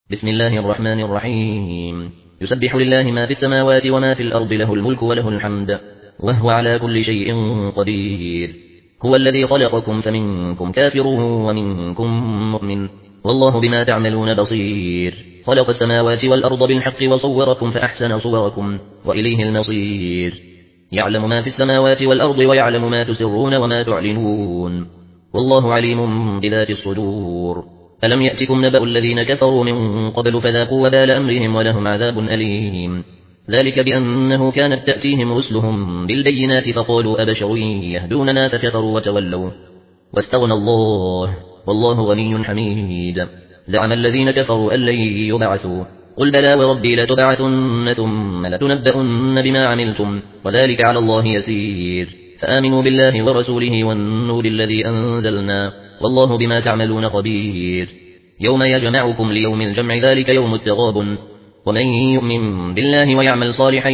بسم الله الرحمن الرحيم. يسبح لله ما في السماوات وما في الأرض، له الملك وله الحمد وهو على كل شيء قدير. هو الذي خلقكم فمنكم كافر ومنكم مؤمن، والله بما تعملون بصير. خلق السماوات والأرض بالحق وصوركم فأحسن صوركم وإليه المصير. يعلم ما في السماوات والأرض ويعلم ما تسرون وما تعلنون، والله عليم بذات الصدور. ألم يأتكم نبأ الذين كفروا من قبل فذاقوا وبال أمرهم ولهم عذاب أليم. ذلك بأنه كانت تأتيهم رسلهم بالبينات فقالوا أبشر يهدوننا فكفروا وتولوا واستغنى الله والله غني حميد. زعم الذين كفروا أن لن يبعثوا، قل بلى وربي لتبعثن ثم لتنبؤن بما عملتم وذلك على الله يسير. فآمنوا بالله ورسوله والنور الذي أنزلنا والله بما تعملون خبير. يوم يجمعكم ليوم الجمع ذلك يوم التغابن، ومن يؤمن بالله ويعمل صالحا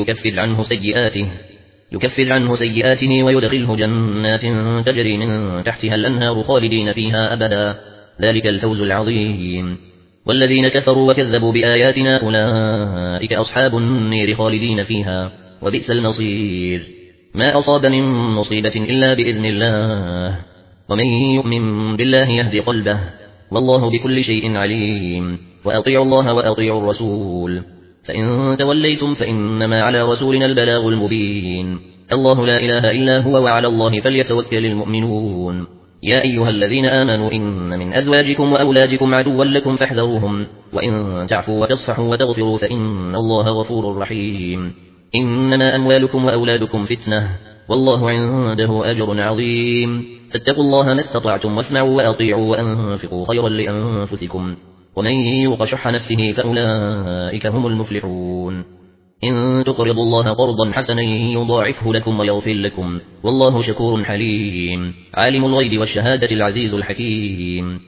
يكفر عنه سيئاته ويدخله جنات تجري من تحتها الأنهار خالدين فيها أبدا، ذلك الفوز العظيم. والذين كفروا وكذبوا بآياتنا أولئك أصحاب النير خالدين فيها وبئس المصير. ما أصاب من مصيبة إلا بإذن الله، ومن يؤمن بالله يهدي قلبه والله بكل شيء عليم. وأطيعوا الله وأطيعوا الرسول، فإن توليتم فإنما على رسولنا البلاغ المبين. الله لا إله إلا هو وعلى الله فليتوكل المؤمنون. يا أيها الذين آمنوا إن من أزواجكم وأولادكم عدوا لكم فاحذروهم، وإن تعفوا وتصفحوا وتغفروا فإن الله غفور رحيم. إنما أموالكم وأولادكم فتنة والله عنده أجر عظيم. فاتقوا الله ما استطعتم واسمعوا وأطيعوا وأنفقوا خيرا لأنفسكم، ومن يوق شح نفسه فأولئك هم المفلحون. إن تقرضوا الله قرضا حسنا يضاعفه لكم ويغفر لكم والله شكور حليم. عالم الغيب والشهادة العزيز الحكيم.